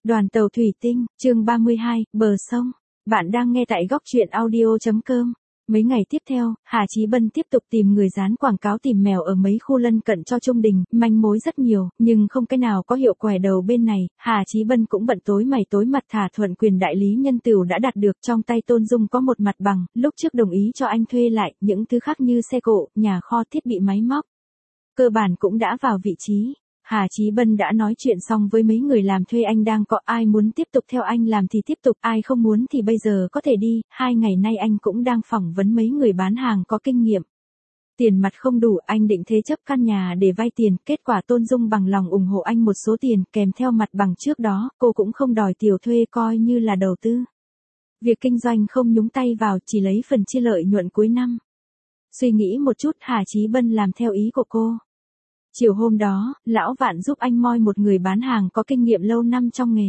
Đoàn tàu thủy tinh, chương 32, bờ sông. Bạn đang nghe tại góc truyện audio.com. Mấy ngày tiếp theo, Hà Chí Bân tiếp tục tìm người dán quảng cáo tìm mèo ở mấy khu lân cận cho Trung Đình, manh mối rất nhiều, nhưng không cái nào có hiệu quẻ đầu bên này. Hà Chí Bân cũng bận tối mày tối mặt thả thuận quyền đại lý nhân tửu đã đạt được, trong tay Tôn Dung có một mặt bằng, lúc trước đồng ý cho anh thuê lại, những thứ khác như xe cộ, nhà kho thiết bị máy móc. Cơ bản cũng đã vào vị trí. Hà Chí Bân đã nói chuyện xong với mấy người làm thuê anh đang có, ai muốn tiếp tục theo anh làm thì tiếp tục, ai không muốn thì bây giờ có thể đi. 2 ngày nay anh cũng đang phỏng vấn mấy người bán hàng có kinh nghiệm. Tiền mặt không đủ, anh định thế chấp căn nhà để vay tiền, kết quả Tôn Dung bằng lòng ủng hộ anh một số tiền kèm theo mặt bằng trước đó, cô cũng không đòi tiền thuê coi như là đầu tư. Việc kinh doanh không nhúng tay vào, chỉ lấy phần chia lợi nhuận cuối năm. Suy nghĩ một chút, Hà Chí Bân làm theo ý của cô. Chiều hôm đó, Lão Vạn giúp anh moi một người bán hàng có kinh nghiệm lâu năm trong nghề.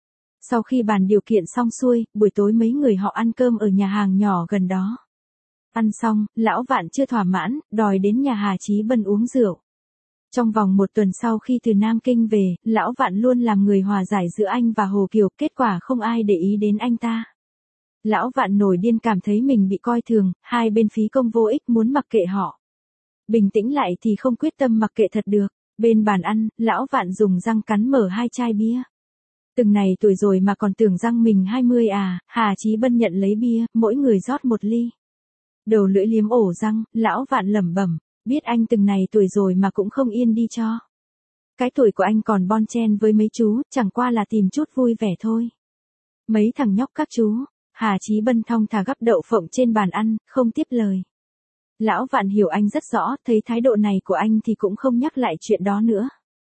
Sau khi bàn điều kiện xong xuôi, buổi tối mấy người họ ăn cơm ở nhà hàng nhỏ gần đó. Ăn xong, Lão Vạn chưa thỏa mãn, đòi đến nhà Hà Chí Bân uống rượu. Trong vòng 1 tuần sau khi từ Nam Kinh về, Lão Vạn luôn làm người hòa giải giữa anh và Hồ Kiều, kết quả không ai để ý đến anh ta. Lão Vạn nổi điên, cảm thấy mình bị coi thường, hai bên phí công vô ích, muốn mặc kệ họ. Bình tĩnh lại thì không quyết tâm mặc kệ thật được. Bên bàn ăn, Lão Vạn dùng răng cắn mở 2 chai bia. Từng này tuổi rồi mà còn tưởng rằng mình 20 à. Hà Chí Bân nhận lấy bia, mỗi người rót 1 ly. Đầu lưỡi liếm ổ răng, Lão Vạn lẩm bẩm, biết anh từng này tuổi rồi mà cũng không yên đi cho. Cái tuổi của anh còn bon chen với mấy chú, chẳng qua là tìm chút vui vẻ thôi. Mấy thằng nhóc các chú. Hà Chí Bân thong thả gắp đậu phộng trên bàn ăn, không tiếp lời. Lão Vạn hiểu anh rất rõ, thấy thái độ này của anh thì cũng không nhắc lại chuyện đó nữa.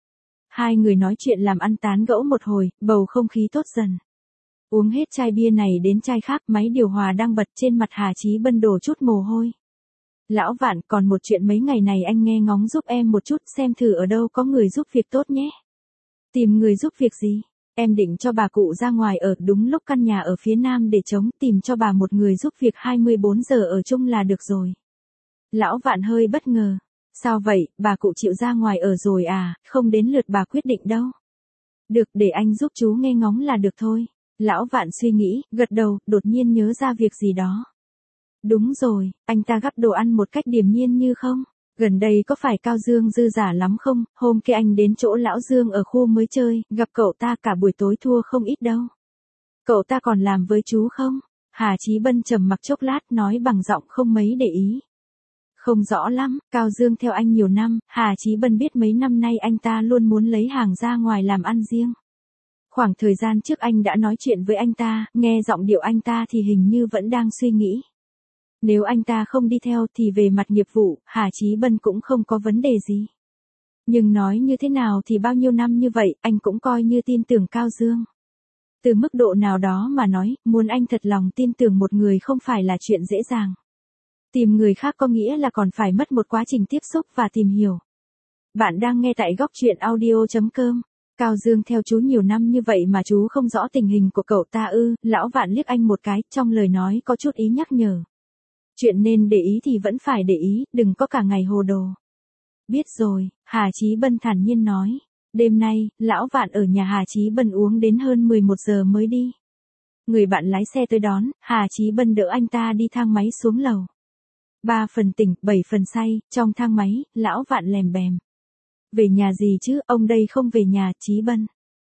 Hai người nói chuyện làm ăn tán gẫu một hồi, bầu không khí tốt dần. Uống hết chai bia này đến chai khác, máy điều hòa đang bật trên mặt Hà Chí Bân đổ chút mồ hôi. Lão Vạn, còn một chuyện mấy ngày này anh nghe ngóng giúp em một chút, xem thử ở đâu có người giúp việc tốt nhé. Tìm người giúp việc gì? Em định cho bà cụ ra ngoài ở, đúng lúc căn nhà ở phía nam để trống, tìm cho bà một người giúp việc 24 giờ ở chung là được rồi. Lão Vạn hơi bất ngờ. Sao vậy, bà cụ chịu ra ngoài ở rồi à, không đến lượt bà quyết định đâu. Được, để anh giúp chú nghe ngóng là được thôi. Lão Vạn suy nghĩ, gật đầu, đột nhiên nhớ ra việc gì đó. Đúng rồi, anh ta gắp đồ ăn một cách điềm nhiên như không. Gần đây có phải Cao Dương dư giả lắm không, hôm kia anh đến chỗ Lão Dương ở khu mới chơi, gặp cậu ta cả buổi tối thua không ít đâu. Cậu ta còn làm với chú không? Hà Chí Bân trầm mặc chốc lát nói bằng giọng không mấy để ý. Không rõ lắm, Cao Dương theo anh nhiều năm, Hà Chí Bân biết mấy năm nay anh ta luôn muốn lấy hàng ra ngoài làm ăn riêng. Khoảng thời gian trước anh đã nói chuyện với anh ta, nghe giọng điệu anh ta thì hình như vẫn đang suy nghĩ. Nếu anh ta không đi theo thì về mặt nghiệp vụ, Hà Chí Bân cũng không có vấn đề gì. Nhưng nói như thế nào thì bao nhiêu năm như vậy, anh cũng coi như tin tưởng Cao Dương. Từ mức độ nào đó mà nói, muốn anh thật lòng tin tưởng một người không phải là chuyện dễ dàng. Tìm người khác có nghĩa là còn phải mất một quá trình tiếp xúc và tìm hiểu. Bạn đang nghe tại góc truyện audio.com. Cao Dương theo chú nhiều năm như vậy mà chú không rõ tình hình của cậu ta ư? Lão Vạn liếc anh một cái, trong lời nói có chút ý nhắc nhở. Chuyện nên để ý thì vẫn phải để ý, đừng có cả ngày hồ đồ. Biết rồi, Hà Chí Bân thản nhiên nói. Đêm nay, Lão Vạn ở nhà Hà Chí Bân uống đến hơn 11 giờ mới đi. Người bạn lái xe tới đón, Hà Chí Bân đỡ anh ta đi thang máy xuống lầu. 3 phần tỉnh, 7 phần say, trong thang máy, Lão Vạn lèm bèm. Về nhà gì chứ, ông đây không về nhà, Chí Bân.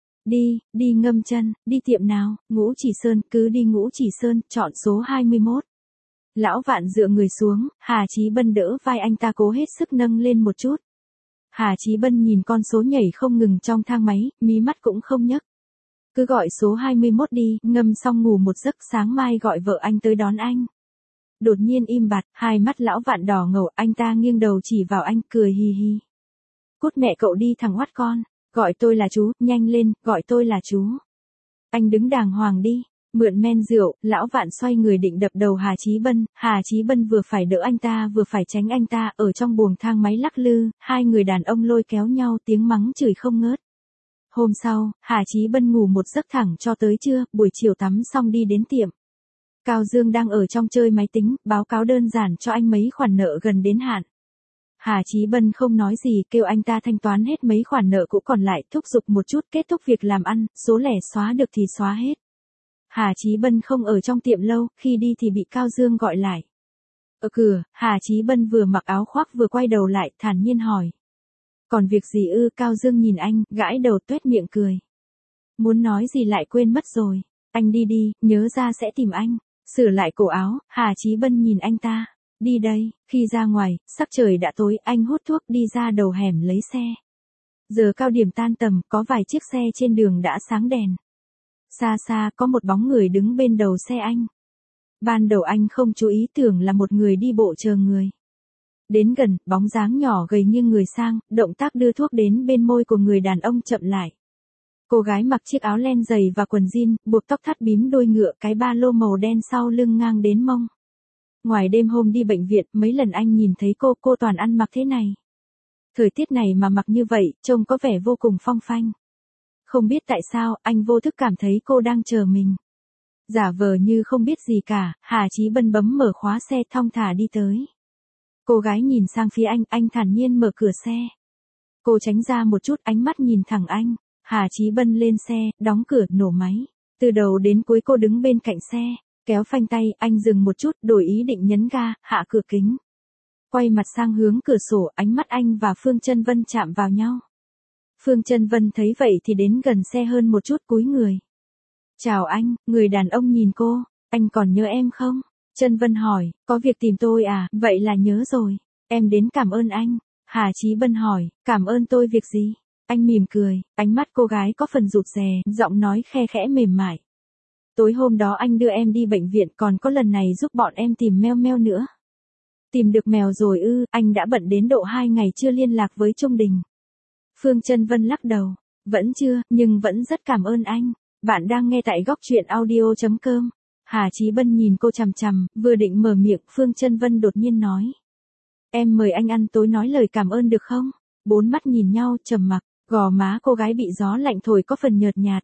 Đi ngâm chân, đi tiệm nào, Ngũ Chỉ Sơn, cứ đi Ngũ Chỉ Sơn, chọn số 21. Lão Vạn dựa người xuống, Hà Chí Bân đỡ vai anh ta cố hết sức nâng lên một chút. Hà Chí Bân nhìn con số nhảy không ngừng trong thang máy, mí mắt cũng không nhấc. Cứ gọi số 21 đi, ngâm xong ngủ một giấc, sáng mai gọi vợ anh tới đón anh. Đột nhiên im bặt, hai mắt Lão Vạn đỏ ngầu, anh ta nghiêng đầu chỉ vào anh, cười hì hì. Cút mẹ cậu đi thằng oắt con, gọi tôi là chú, nhanh lên, gọi tôi là chú. Anh đứng đàng hoàng đi, mượn men rượu, Lão Vạn xoay người định đập đầu Hà Chí Bân, Hà Chí Bân vừa phải đỡ anh ta vừa phải tránh anh ta, ở trong buồng thang máy lắc lư, hai người đàn ông lôi kéo nhau tiếng mắng chửi không ngớt. Hôm sau, Hà Chí Bân ngủ một giấc thẳng cho tới trưa, buổi chiều tắm xong đi đến tiệm. Cao Dương đang ở trong chơi máy tính, báo cáo đơn giản cho anh mấy khoản nợ gần đến hạn. Hà Chí Bân không nói gì, kêu anh ta thanh toán hết mấy khoản nợ cũ còn lại, thúc giục một chút, kết thúc việc làm ăn, số lẻ xóa được thì xóa hết. Hà Chí Bân không ở trong tiệm lâu, khi đi thì bị Cao Dương gọi lại. Ở cửa, Hà Chí Bân vừa mặc áo khoác vừa quay đầu lại, thản nhiên hỏi. Còn việc gì ư? Cao Dương nhìn anh, gãi đầu tuét miệng cười. Muốn nói gì lại quên mất rồi. Anh đi đi, nhớ ra sẽ tìm anh. Sửa lại cổ áo, Hà Chí Bân nhìn anh ta. Đi đây, khi ra ngoài, sắc trời đã tối, anh hút thuốc đi ra đầu hẻm lấy xe. Giờ cao điểm tan tầm, có vài chiếc xe trên đường đã sáng đèn. Xa xa có một bóng người đứng bên đầu xe anh. Ban đầu anh không chú ý, tưởng là một người đi bộ chờ người. Đến gần, bóng dáng nhỏ gầy nghiêng người sang, động tác đưa thuốc đến bên môi của người đàn ông chậm lại. Cô gái mặc chiếc áo len dày và quần jean, buộc tóc thắt bím đuôi ngựa, cái ba lô màu đen sau lưng ngang đến mông. Ngoài đêm hôm đi bệnh viện, mấy lần anh nhìn thấy cô toàn ăn mặc thế này. Thời tiết này mà mặc như vậy, trông có vẻ vô cùng phong phanh. Không biết tại sao, anh vô thức cảm thấy cô đang chờ mình. Giả vờ như không biết gì cả, Hà Chí Bân bấm mở khóa xe thong thả đi tới. Cô gái nhìn sang phía anh thản nhiên mở cửa xe. Cô tránh ra một chút, ánh mắt nhìn thẳng anh. Hà Chí Bân lên xe, đóng cửa, nổ máy. Từ đầu đến cuối cô đứng bên cạnh xe, kéo phanh tay, anh dừng một chút, đổi ý định nhấn ga, hạ cửa kính. Quay mặt sang hướng cửa sổ, ánh mắt anh và Phương Chân Vân chạm vào nhau. Phương Chân Vân thấy vậy thì đến gần xe hơn một chút, cúi người. Chào anh, người đàn ông nhìn cô, anh còn nhớ em không? Chân Vân hỏi, có việc tìm tôi à? Vậy là nhớ rồi, em đến cảm ơn anh. Hà Chí Bân hỏi, cảm ơn tôi việc gì? Anh mỉm cười, ánh mắt cô gái có phần rụt rè, giọng nói khe khẽ mềm mại. Tối hôm đó anh đưa em đi bệnh viện, còn có lần này giúp bọn em tìm meo meo nữa. Tìm được mèo rồi ư? Anh đã bận đến độ 2 ngày chưa liên lạc với Trung Đình. Phương Chân Vân lắc đầu, vẫn chưa, nhưng vẫn rất cảm ơn anh. Bạn đang nghe tại góc truyện audio.com. Hà Chí Bân nhìn cô chằm chằm, vừa định mở miệng, Phương Chân Vân đột nhiên nói. Em mời anh ăn tối nói lời cảm ơn được không? Bốn mắt nhìn nhau, trầm mặc, gò má cô gái bị gió lạnh thổi có phần nhợt nhạt.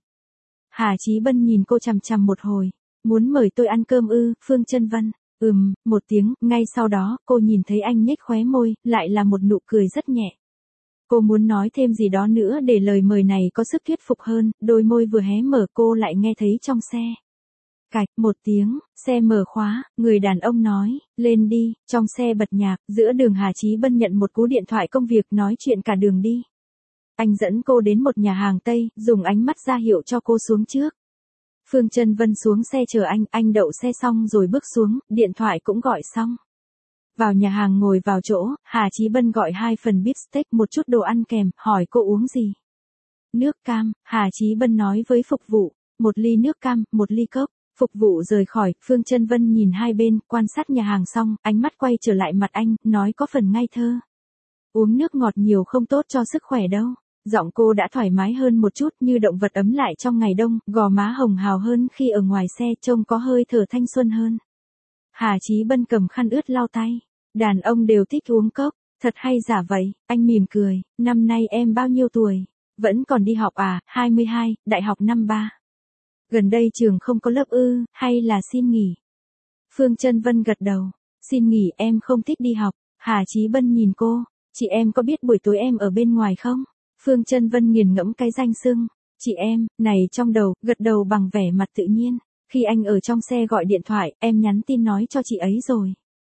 Hà Chí Bân nhìn cô chằm chằm một hồi. Muốn mời tôi ăn cơm ư? Phương Chân Vân, một tiếng, ngay sau đó, cô nhìn thấy anh nhếch khóe môi, lại là một nụ cười rất nhẹ. Cô muốn nói thêm gì đó nữa để lời mời này có sức thuyết phục hơn, đôi môi vừa hé mở cô lại nghe thấy trong xe. Cạch, một tiếng, xe mở khóa, người đàn ông nói, lên đi, trong xe bật nhạc, giữa đường Hà Chí Bân nhận một cú điện thoại công việc nói chuyện cả đường đi. Anh dẫn cô đến một nhà hàng Tây, dùng ánh mắt ra hiệu cho cô xuống trước. Phương Chân Vân xuống xe chờ anh đậu xe xong rồi bước xuống, điện thoại cũng gọi xong. Vào nhà hàng ngồi vào chỗ, Hà Chí Bân gọi 2 phần beef steak, một chút đồ ăn kèm, hỏi cô uống gì. Nước cam, Hà Chí Bân nói với phục vụ, 1 ly nước cam, 1 ly cốc. Phục vụ rời khỏi, Phương Chân Vân nhìn hai bên, quan sát nhà hàng xong, ánh mắt quay trở lại mặt anh, nói có phần ngây thơ. Uống nước ngọt nhiều không tốt cho sức khỏe đâu. Giọng cô đã thoải mái hơn một chút, như động vật ấm lại trong ngày đông, gò má hồng hào hơn khi ở ngoài xe, trông có hơi thở thanh xuân hơn. Hà Chí Bân cầm khăn ướt lau tay. Đàn ông đều thích uống cốc, thật hay giả vậy? Anh mỉm cười, năm nay em bao nhiêu tuổi? Vẫn còn đi học à? 22, đại học năm 3. Gần đây trường không có lớp ư, hay là xin nghỉ? Phương Chân Vân gật đầu, xin nghỉ, em không thích đi học. Hà Chí Bân nhìn cô, chị em có biết buổi tối em ở bên ngoài không? Phương Chân Vân nghiền ngẫm cái danh xưng, chị em, này trong đầu, gật đầu bằng vẻ mặt tự nhiên. Khi anh ở trong xe gọi điện thoại, em nhắn tin nói cho chị ấy rồi.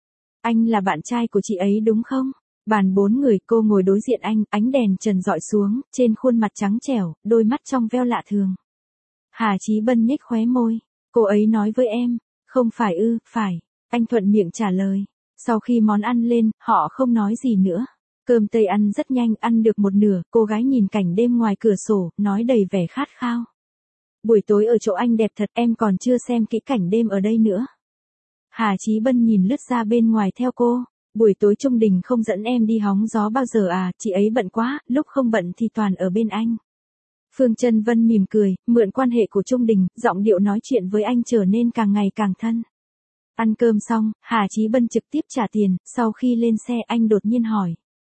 Anh là bạn trai của chị ấy đúng không? Bàn 4 người, cô ngồi đối diện anh, ánh đèn trần dọi xuống, trên khuôn mặt trắng trẻo, đôi mắt trong veo lạ thường. Hà Chí Bân nhếch khóe môi, cô ấy nói với em, không phải ư? Phải, anh thuận miệng trả lời. Sau khi món ăn lên, họ không nói gì nữa. Cơm Tây ăn rất nhanh, ăn được một nửa, cô gái nhìn cảnh đêm ngoài cửa sổ, nói đầy vẻ khát khao. Buổi tối ở chỗ anh đẹp thật, em còn chưa xem kỹ cảnh đêm ở đây nữa. Hà Chí Bân nhìn lướt ra bên ngoài theo cô. Buổi tối Trung Đình không dẫn em đi hóng gió bao giờ à? Chị ấy bận quá, lúc không bận thì toàn ở bên anh. Phương Chân Vân mỉm cười, mượn quan hệ của Trung Đình, giọng điệu nói chuyện với anh trở nên càng ngày càng thân. Ăn cơm xong, Hà Chí Bân trực tiếp trả tiền, sau khi lên xe anh đột nhiên hỏi.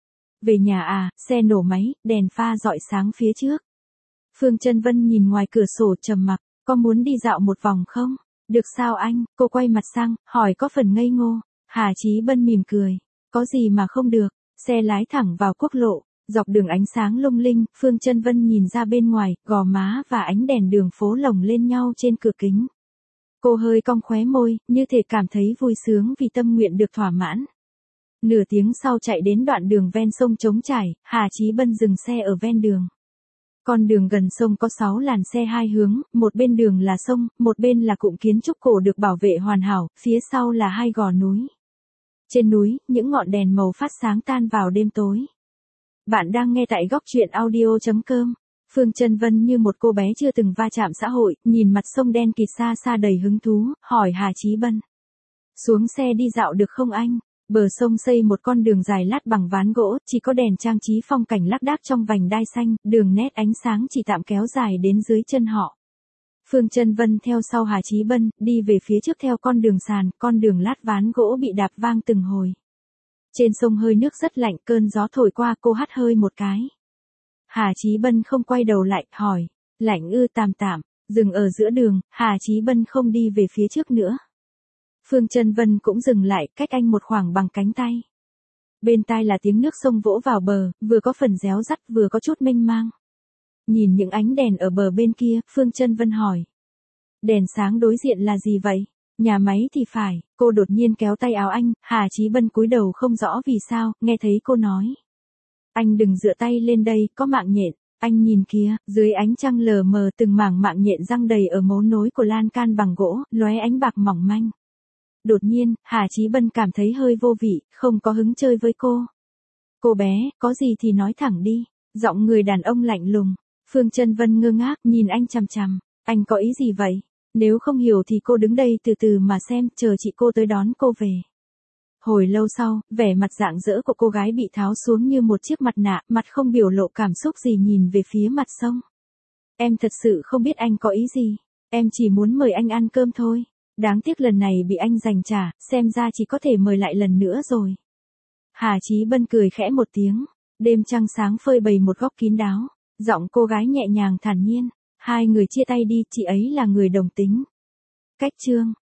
Về nhà à? Xe nổ máy, đèn pha rọi sáng phía trước. Phương Chân Vân nhìn ngoài cửa sổ trầm mặc, có muốn đi dạo một vòng không? Được sao anh? Cô quay mặt sang, hỏi có phần ngây ngô. Hà Chí Bân mỉm cười, có gì mà không được, Xe lái thẳng vào quốc lộ, dọc đường ánh sáng lung linh, Phương Chân Vân nhìn ra bên ngoài, gò má và ánh đèn đường phố lồng lên nhau trên cửa kính. Cô hơi cong khóe môi, như thể cảm thấy vui sướng vì tâm nguyện được thỏa mãn. Nửa tiếng sau chạy đến đoạn đường ven sông trống trải, Hà Chí Bân dừng xe ở ven đường. Con đường gần sông có 6 làn xe hai hướng, một bên đường là sông, một bên là cụm kiến trúc cổ được bảo vệ hoàn hảo, phía sau là hai gò núi. Trên núi, những ngọn đèn màu phát sáng tan vào đêm tối. Bạn đang nghe tại góc truyện audio.com. Phương Chân Vân như một cô bé chưa từng va chạm xã hội, nhìn mặt sông đen kịt xa xa đầy hứng thú, hỏi Hà Chí Bân. Xuống xe đi dạo được không anh? Bờ sông xây một con đường dài lát bằng ván gỗ, chỉ có đèn trang trí phong cảnh lác đác trong vành đai xanh, đường nét ánh sáng chỉ tạm kéo dài đến dưới chân họ. Phương Chân Vân theo sau Hà Chí Bân, đi về phía trước theo con đường sàn, con đường lát ván gỗ bị đạp vang từng hồi. Trên sông hơi nước rất lạnh, cơn gió thổi qua cô hắt hơi một cái. Hà Chí Bân không quay đầu lại, hỏi, lạnh ư? Tạm tạm, dừng ở giữa đường, Hà Chí Bân không đi về phía trước nữa. Phương Chân Vân cũng dừng lại, cách anh một khoảng bằng cánh tay. Bên tai là tiếng nước sông vỗ vào bờ, vừa có phần réo rắt vừa có chút mênh mang. Nhìn những ánh đèn ở bờ bên kia, Phương Chân Vân hỏi. Đèn sáng đối diện là gì vậy? Nhà máy thì phải. Cô đột nhiên kéo tay áo anh, Hà Chí Bân cúi đầu không rõ vì sao, nghe thấy cô nói. Anh đừng dựa tay lên đây, có mạng nhện. Anh nhìn kia, dưới ánh trăng lờ mờ từng mảng mạng nhện răng đầy ở mấu nối của lan can bằng gỗ, lóe ánh bạc mỏng manh. Đột nhiên, Hà Chí Bân cảm thấy hơi vô vị, không có hứng chơi với cô. Cô bé, có gì thì nói thẳng đi. Giọng người đàn ông lạnh lùng. Phương Chân Vân ngơ ngác, nhìn anh chằm chằm. Anh có ý gì vậy? Nếu không hiểu thì cô đứng đây từ từ mà xem, chờ chị cô tới đón cô về. Hồi lâu sau, vẻ mặt rạng rỡ của cô gái bị tháo xuống như một chiếc mặt nạ, mặt không biểu lộ cảm xúc gì nhìn về phía mặt sông. Em thật sự không biết anh có ý gì. Em chỉ muốn mời anh ăn cơm thôi. Đáng tiếc lần này bị anh giành trả, xem ra chỉ có thể mời lại lần nữa rồi. Hà Chí Bân cười khẽ một tiếng. Đêm trăng sáng phơi bày một góc kín đáo. Giọng cô gái nhẹ nhàng thản nhiên. Hai người chia tay đi, chị ấy là người đồng tính. Cách chương.